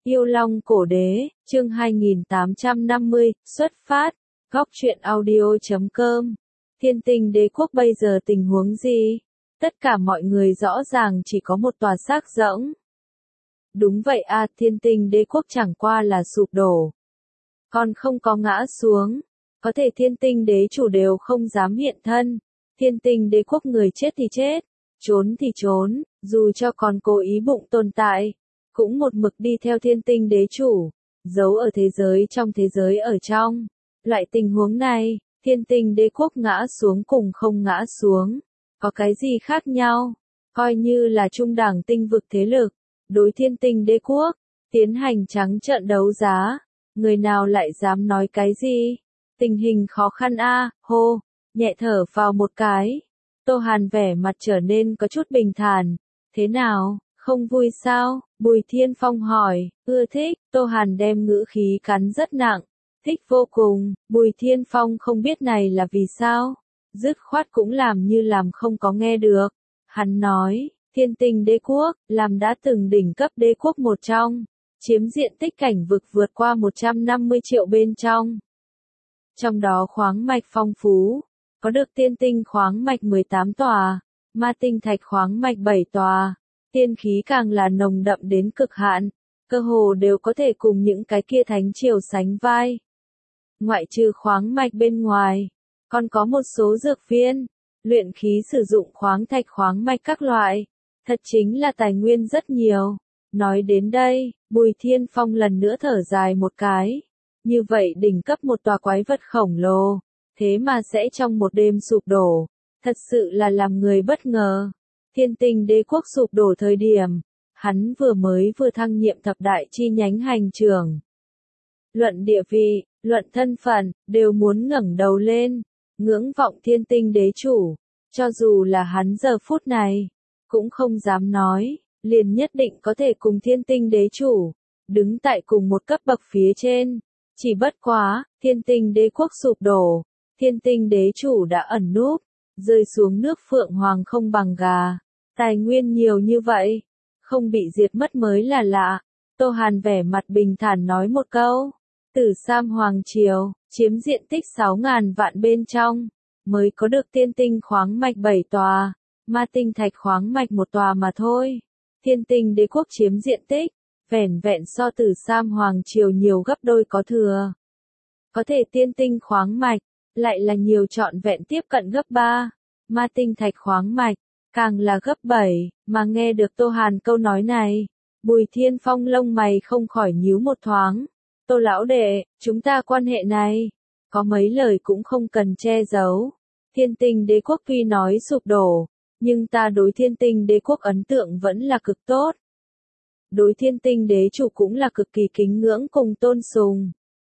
Yêu Long Cổ Đế, chương 2850, xuất phát, góc truyện audio.com. Thiên Tinh Đế quốc bây giờ tình huống gì? Tất cả mọi người rõ ràng chỉ có một tòa xác rỗng. Đúng vậy à, Thiên Tinh Đế quốc chẳng qua là sụp đổ. Còn không có ngã xuống. Có thể Thiên Tinh Đế chủ đều không dám hiện thân. Thiên Tinh Đế quốc người chết thì chết, trốn thì trốn, dù cho còn cố ý bụng tồn tại, cũng một mực đi theo Thiên Tinh Đế chủ, giấu ở thế giới trong thế giới ở trong. Loại tình huống này, Thiên Tinh Đế quốc ngã xuống cùng không ngã xuống, có cái gì khác nhau? Coi như là trung đẳng tinh vực thế lực, đối Thiên Tinh Đế quốc, tiến hành trắng trợn đấu giá, người nào lại dám nói cái gì? Tình hình khó khăn a, hô, nhẹ thở vào một cái. Tô Hàn vẻ mặt trở nên có chút bình thản. Thế nào, không vui sao? Bùi Thiên Phong hỏi, ưa thích. Tô Hàn đem ngữ khí cắn rất nặng. Thích vô cùng. Bùi Thiên Phong không biết này là vì sao. Dứt khoát cũng làm như làm không có nghe được. Hắn nói, Thiên Tinh Đế quốc, làm đã từng đỉnh cấp đế quốc một trong. Chiếm diện tích cảnh vực vượt qua 150 triệu bên trong. Trong đó khoáng mạch phong phú. Có được tiên tinh khoáng mạch 18 tòa, ma tinh thạch khoáng mạch 7 tòa, tiên khí càng là nồng đậm đến cực hạn, cơ hồ đều có thể cùng những cái kia thánh triều sánh vai. Ngoại trừ khoáng mạch bên ngoài, còn có một số dược viên, luyện khí sử dụng khoáng thạch khoáng mạch các loại, thật chính là tài nguyên rất nhiều. Nói đến đây, Bùi Thiên Phong lần nữa thở dài một cái, như vậy đỉnh cấp một tòa quái vật khổng lồ. Thế mà sẽ trong một đêm sụp đổ, thật sự là làm người bất ngờ. Thiên Tinh Đế quốc sụp đổ thời điểm, hắn vừa thăng nhiệm thập đại chi nhánh hành trưởng. Luận địa vị, luận thân phận, đều muốn ngẩng đầu lên, ngưỡng vọng Thiên Tinh Đế chủ, cho dù là hắn giờ phút này, cũng không dám nói, liền nhất định có thể cùng Thiên Tinh Đế chủ, đứng tại cùng một cấp bậc phía trên. Chỉ bất quá, Thiên Tinh Đế quốc sụp đổ. Thiên Tinh Đế chủ đã ẩn núp, rơi xuống nước Phượng Hoàng không bằng gà, tài nguyên nhiều như vậy, không bị diệt mất mới là lạ. Tô Hàn vẻ mặt bình thản nói một câu, Tử Sam Hoàng Triều, chiếm diện tích 6.000 vạn bên trong, mới có được tiên tinh khoáng mạch 7 tòa, ma tinh thạch khoáng mạch 1 tòa mà thôi. Thiên Tinh Đế quốc chiếm diện tích, vẻn vẹn so Tử Sam Hoàng Triều nhiều gấp đôi có thừa. Có thể tiên tinh khoáng mạch, lại là nhiều trọn vẹn tiếp cận gấp 3, ma tinh thạch khoáng mạch, càng là gấp 7, mà nghe được Tô Hàn câu nói này, Bùi Thiên Phong lông mày không khỏi nhíu một thoáng. Tô lão đệ, chúng ta quan hệ này, có mấy lời cũng không cần che giấu. Thiên Tinh Đế quốc tuy nói sụp đổ, nhưng ta đối Thiên Tinh Đế quốc ấn tượng vẫn là cực tốt. Đối Thiên Tinh Đế chủ cũng là cực kỳ kính ngưỡng cùng tôn sùng.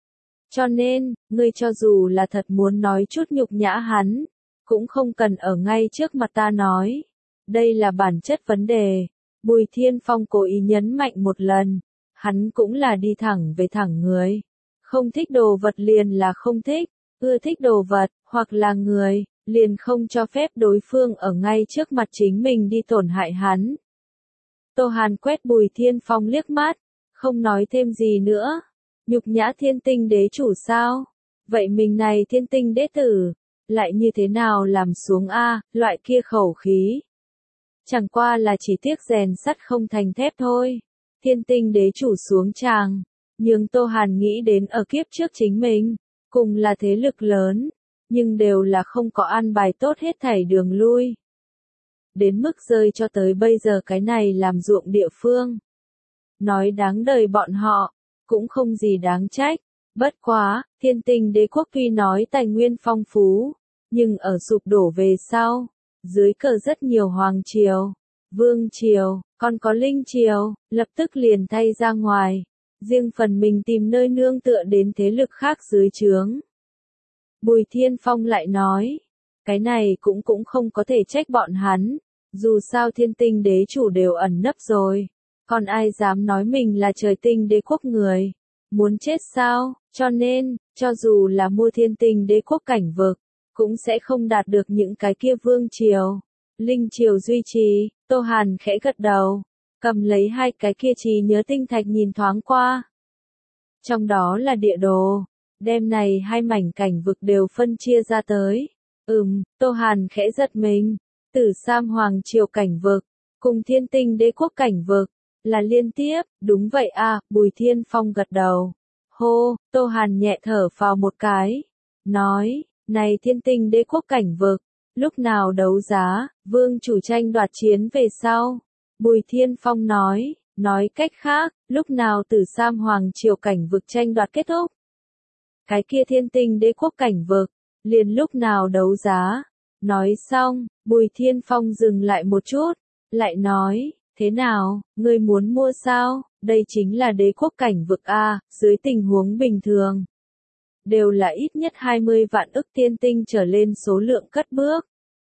Cho nên, ngươi cho dù là thật muốn nói chút nhục nhã hắn, cũng không cần ở ngay trước mặt ta nói. Đây là bản chất vấn đề. Bùi Thiên Phong cố ý nhấn mạnh một lần. Hắn cũng là đi thẳng về thẳng người. Không thích đồ vật liền là không thích, ưa thích đồ vật, hoặc là người, liền không cho phép đối phương ở ngay trước mặt chính mình đi tổn hại hắn. Tô Hàn quét Bùi Thiên Phong liếc mắt, không nói thêm gì nữa. Nhục nhã Thiên Tinh Đế chủ sao? Vậy mình này Thiên Tinh Đế tử, lại như thế nào làm xuống a, loại kia khẩu khí. Chẳng qua là chỉ tiếc rèn sắt không thành thép thôi. Thiên Tinh Đế chủ xuống tràng, nhưng Tô Hàn nghĩ đến ở kiếp trước chính mình, cùng là thế lực lớn, nhưng đều là không có an bài tốt hết thảy đường lui. Đến mức rơi cho tới bây giờ cái này làm ruộng địa phương. Nói đáng đời bọn họ. Cũng không gì đáng trách. Bất quá, Thiên Tinh Đế quốc tuy nói tài nguyên phong phú, nhưng ở sụp đổ về sau, dưới cờ rất nhiều hoàng triều, vương triều, còn có linh triều, lập tức liền thay ra ngoài, riêng phần mình tìm nơi nương tựa đến thế lực khác dưới trướng. Bùi Thiên Phong lại nói, cái này cũng không có thể trách bọn hắn, dù sao Thiên Tinh Đế chủ đều ẩn nấp rồi. Còn ai dám nói mình là trời tinh đế quốc người? Muốn chết sao? Cho nên, cho dù là mua Thiên Tinh Đế quốc cảnh vực, cũng sẽ không đạt được những cái kia vương triều, linh triều duy trì. Tô Hàn khẽ gật đầu. cầm lấy hai cái kia trí nhớ tinh thạch nhìn thoáng qua. Trong đó là địa đồ, đem này hai mảnh cảnh vực đều phân chia ra tới. Tô Hàn khẽ giật mình, Tử Sam Hoàng Triều cảnh vực, cùng Thiên Tinh Đế Quốc cảnh vực, là liên tiếp, đúng vậy à, Bùi Thiên Phong gật đầu. Hô, Tô Hàn nhẹ thở phào một cái, nói, này Thiên Tinh Đế Quốc cảnh vực, lúc nào đấu giá, vương chủ tranh đoạt chiến về sau. Bùi Thiên Phong nói cách khác, lúc nào Tử Sam Hoàng Triều cảnh vực tranh đoạt kết thúc. Cái kia Thiên Tinh Đế Quốc cảnh vực, liền lúc nào đấu giá. Nói xong, Bùi Thiên Phong dừng lại một chút, lại nói, thế nào, ngươi muốn mua sao, đây chính là đế quốc cảnh vực A, dưới tình huống bình thường. Đều là ít nhất 20 vạn ức tiên tinh trở lên số lượng cất bước.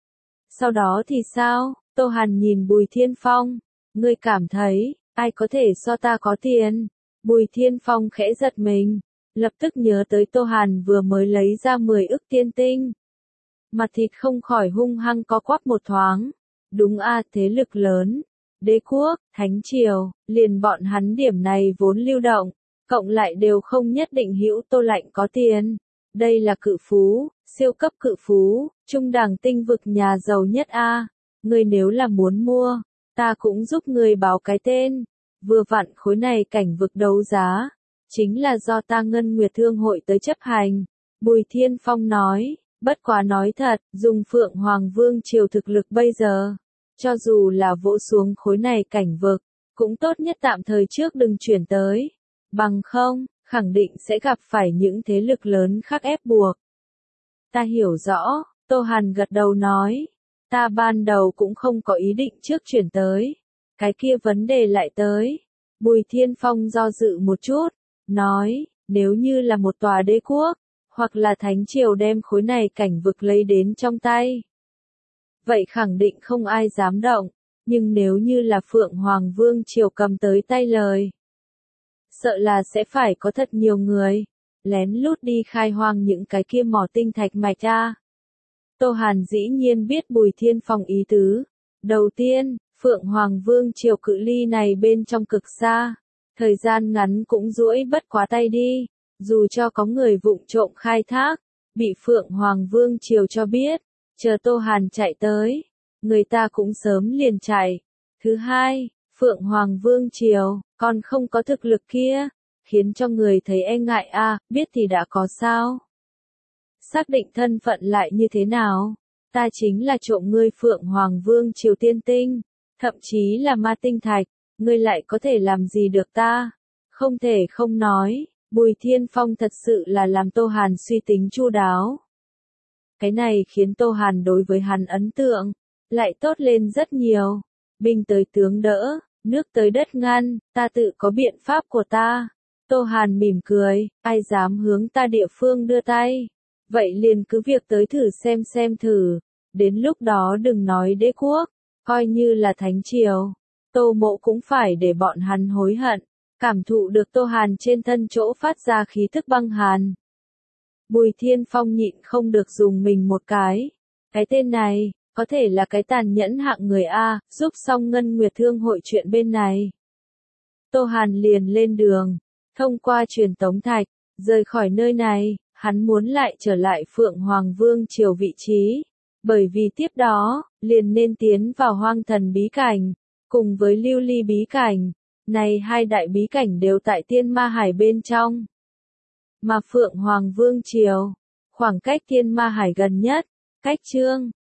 Sau đó thì sao, Tô Hàn nhìn Bùi Thiên Phong, ngươi cảm thấy, ai có thể so ta có tiền? Bùi Thiên Phong khẽ giật mình, lập tức nhớ tới Tô Hàn vừa mới lấy ra 10 ức tiên tinh. Mặt thịt không khỏi hung hăng có quắp một thoáng. Đúng a, thế lực lớn, đế quốc, thánh triều, liền bọn hắn điểm này vốn lưu động, cộng lại đều không nhất định hữu Tô Lạnh có tiền. Đây là cự phú, siêu cấp cự phú, trung đẳng tinh vực nhà giàu nhất a. Ngươi nếu là muốn mua, ta cũng giúp ngươi báo cái tên. Vừa vặn khối này cảnh vực đấu giá, chính là do ta Ngân Nguyệt Thương hội tới chấp hành. Bùi Thiên Phong nói, bất quá nói thật, dùng Phượng Hoàng Vương Triều thực lực bây giờ, cho dù là vỗ xuống khối này cảnh vực, cũng tốt nhất tạm thời trước đừng chuyển tới. Bằng không, khẳng định sẽ gặp phải những thế lực lớn khác ép buộc. Ta hiểu rõ, Tô Hàn gật đầu nói, ta ban đầu cũng không có ý định trước chuyển tới. Cái kia vấn đề lại tới. Bùi Thiên Phong do dự một chút, nói, nếu như là một tòa đế quốc, hoặc là thánh triều đem khối này cảnh vực lấy đến trong tay, vậy khẳng định không ai dám động, nhưng nếu như là Phượng Hoàng Vương Triều cầm tới tay lời, sợ là sẽ phải có thật nhiều người, lén lút đi khai hoang những cái kia mỏ tinh thạch mạch a. Tô Hàn dĩ nhiên biết Bùi Thiên Phong ý tứ. Đầu tiên, Phượng Hoàng Vương Triều cự ly này bên trong cực xa, thời gian ngắn cũng duỗi bất quá tay đi, dù cho có người vụng trộm khai thác, bị Phượng Hoàng Vương Triều cho biết, chờ Tô Hàn chạy tới, người ta cũng sớm liền chạy. Thứ hai, Phượng Hoàng Vương Triều, còn không có thực lực kia, khiến cho người thấy e ngại a, biết thì đã có sao. Xác định thân phận lại như thế nào? Ta chính là trộm ngươi Phượng Hoàng Vương Triều tiên tinh, thậm chí là ma tinh thạch, ngươi lại có thể làm gì được ta? Không thể không nói, Bùi Thiên Phong thật sự là làm Tô Hàn suy tính chu đáo. Cái này khiến Tô Hàn đối với hắn ấn tượng lại tốt lên rất nhiều. Binh tới tướng đỡ, nước tới đất ngăn, ta tự có biện pháp của ta. Tô Hàn mỉm cười, ai dám hướng ta địa phương đưa tay, vậy liền cứ việc tới thử xem thử, đến lúc đó đừng nói đế quốc, coi như là thánh triều, Tô Mộ cũng phải để bọn hắn hối hận. Cảm thụ được Tô Hàn trên thân chỗ phát ra khí thức băng hàn, Bùi Thiên Phong nhịn không được dùng mình một cái. Cái tên này, có thể là cái tàn nhẫn hạng người A, giúp xong Ngân Nguyệt Thương hội chuyện bên này. Tô Hàn liền lên đường, thông qua truyền tống thạch, rời khỏi nơi này, hắn muốn lại trở lại Phượng Hoàng Vương Triều vị trí. Bởi vì tiếp đó, liền nên tiến vào Hoang Thần bí cảnh, cùng với Lưu Ly bí cảnh. Này hai đại bí cảnh đều tại Tiên Ma Hải bên trong. Mà Phượng Hoàng Vương Triều, khoảng cách Tiên Ma Hải gần nhất, cách Chương